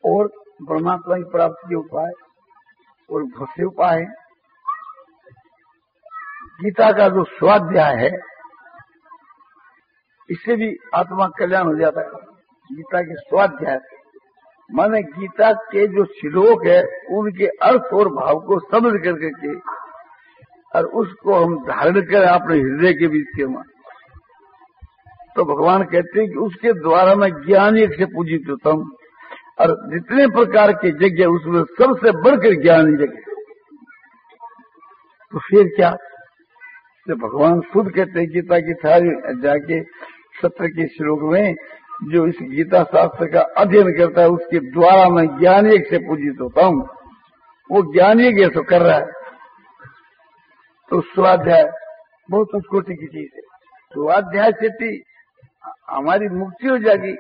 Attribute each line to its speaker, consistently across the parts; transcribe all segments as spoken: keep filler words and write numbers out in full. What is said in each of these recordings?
Speaker 1: और परमात्मा की प्राप्ति के उपाय और बहुत से उपाय हैं। गीता का जो स्वाध्याय है इससे भी आत्मा कल्याण हो जाता है। गीता के स्वाध्याय माने गीता के जो श्लोक है उनके अर्थ और भाव को समझ करके के और उसको हम धारण करें अपने हृदय के बीच के में, तो भगवान कहते हैं कि उसके द्वारा मैं ज्ञान एक से पूजित होता हूं। और जितने प्रकार के यज्ञ उसमें सबसे बढ़कर ज्ञान यज्ञ। तो फिर क्या, तो भगवान खुद कहते हैं गीता की सारी जाके सत्र के श्लोक में, जो इस गीता शास्त्र का अध्ययन करता है उसके द्वारा मैं ज्ञान एक से पूजित होता हूं। वो ज्ञान एक ऐसा कर रहा है। तो स्वाध्याय बहुत उत्कोटि की चीज है। स्वाध्याय से भी हमारी मुक्ति हो जाएगी।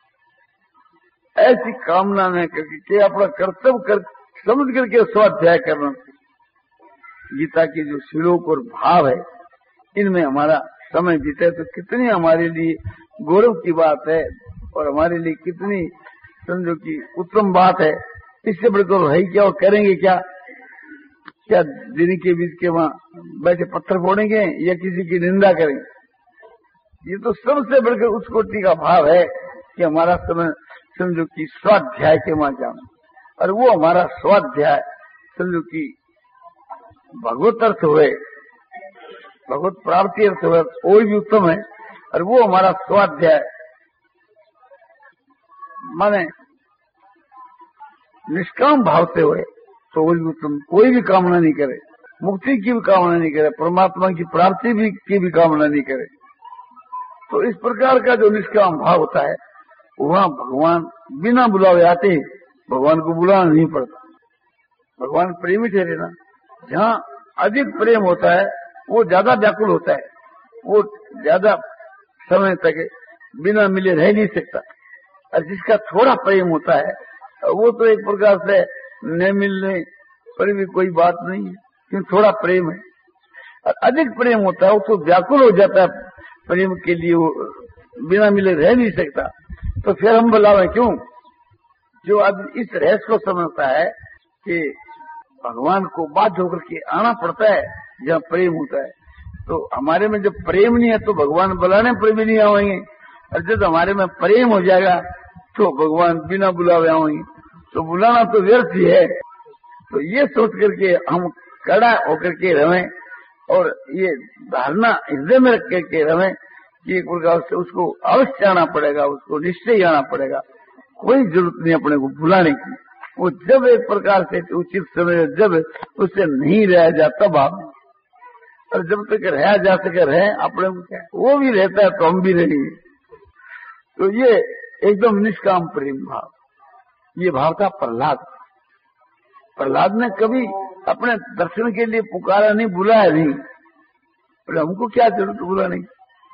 Speaker 1: ऐसी कामना न करके अपना कर्तव्य कर समझ करके स्वाध्याय करना। गीता के जो श्लोक और भाव है इनमें हमारा समय बीते तो कितनी हमारे लिए गौरव की बात है और हमारे लिए कितनी समझो कि उत्तम बात है। इससे बढ़कर है क्या और करेंगे क्या? क्या दिन के बीच के वहां बैठे पत्थर फोड़ेंगे या किसी की निंदा करेंगे? ये तो सबसे बढ़कर उस कोटि का भाव है कि हमारा समय समझो कि स्वाध्याय के वहां जाना। और वो हमारा स्वाध्याय समझो कि भगवत अर्थ हुए, भगवत प्राप्ति अर्थ हुए, वो भी उत्तम है। और वो हमारा स्वाध्याय माने निष्काम भाव से हुए तो वो भी उत्तम। कोई भी कामना नहीं करे, मुक्ति की भी कामना नहीं करे, परमात्मा की प्राप्ति भी की भी कामना नहीं करे। तो इस प्रकार का जो निष्काम भाव होता है वहां भगवान बिना बुलावे आते, भगवान को बुलाना नहीं पड़ता। भगवान प्रेमी ठहरे ना। जहाँ अधिक प्रेम होता है वो ज्यादा व्याकुल होता है, वो ज्यादा समय तक बिना मिले रह नहीं सकता। और जिसका थोड़ा प्रेम होता है वो तो एक प्रकार से न मिलने पर भी कोई बात नहीं है, क्योंकि थोड़ा प्रेम है। और अधिक प्रेम होता है वो तो व्याकुल हो जाता है प्रेम के लिए, वो बिना मिले रह नहीं सकता। तो फिर हम बुलावे क्यों? जो आदमी इस रहस्य को समझता है कि भगवान को बाध्य होकर के आना पड़ता है जहाँ प्रेम होता है, तो हमारे में जब प्रेम नहीं है तो भगवान बुलाने पर भी नहीं आएंगे। और जब हमारे में प्रेम हो जाएगा तो भगवान बिना बुलावे आएंगे। तो बुलाना तो व्यर्थ ही है। तो ये सोच करके हम कड़ा होकर के रहें और ये धारणा हृदय में रख करके रहें कि एक प्रकार से उसको अवश्य आना पड़ेगा, उसको निश्चय आना पड़ेगा। कोई जरूरत नहीं अपने को बुलाने की। वो जब एक प्रकार से उचित समय जब उससे नहीं रहा जाता भाव, और जब तक रहा जा सके रहे अपने को क्या, वो भी रहता है तो हम भी रहेंगे। तो ये एकदम निष्काम प्रेम भाव, ये भाव था प्रहलाद। प्रहलाद ने कभी अपने दर्शन के लिए पुकारा नहीं, बुलाया नहीं। पर हमको क्या जरूरत बुलाने की?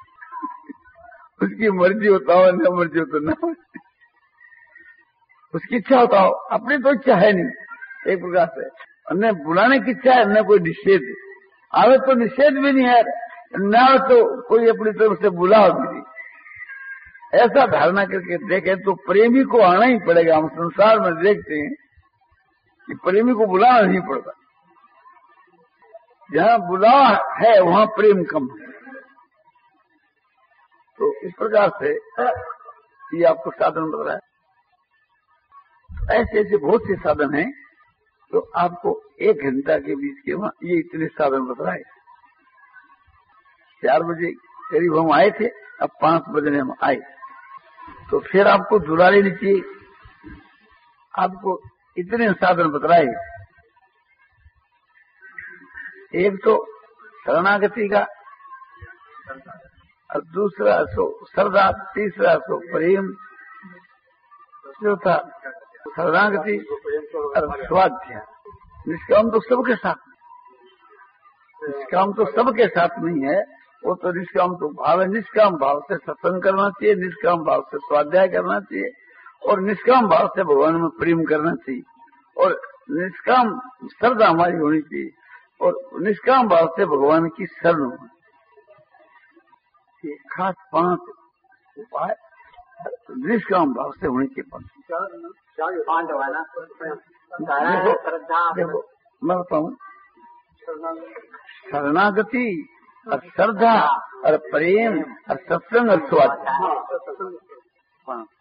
Speaker 1: उसकी मर्जी होता हो न मर्जी हो तो न मर्जी, उसकी इच्छा होता हो, अपनी तो इच्छा है नहीं एक प्रकार से। न बुलाने की इच्छा है न कोई निषेध, आवे तो निषेध भी नहीं है, न आवे तो कोई अपनी तरफ से बुलाओ भी नहीं। ऐसा धारणा करके देखें तो प्रेमी को आना ही पड़ेगा। हम संसार में देखते हैं कि प्रेमी को बुलाना नहीं पड़ता। जहाँ बुलावा है वहाँ प्रेम कम है। तो इस प्रकार से ये आपको साधन बता रहा है। ऐसे ऐसे बहुत से साधन हैं। तो आपको एक घंटा के बीच के वहां ये इतने साधन बता रहा है। चार बजे करीब हम आए थे, अब पांच बजे हम आए। तो फिर आपको झुला लेनी चाहिए। आपको इतने साधन बतलाए। एक तो शरणागति का, और दूसरा सो श्रद्धा, तीसरा सो प्रेम, चौथा शरणागति और स्वाध्याय। निष्काम तो सबके साथ, निष्काम तो सबके साथ नहीं है, वो तो निष्काम तो भाव है। निष्काम भाव से सत्संग करना चाहिए, निष्काम भाव से स्वाध्याय करना चाहिए, और निष्काम भाव से भगवान में प्रेम करना चाहिए, और निष्काम श्रद्धा हमारी होनी चाहिए, और निष्काम भाव से भगवान की शरण होनी। ये खास पांच उपाय निष्काम भाव से होने के बाद देखो मैं बताऊं, शरणागति और श्रद्धा और प्रेम और सत्संग और स्वाध्याय,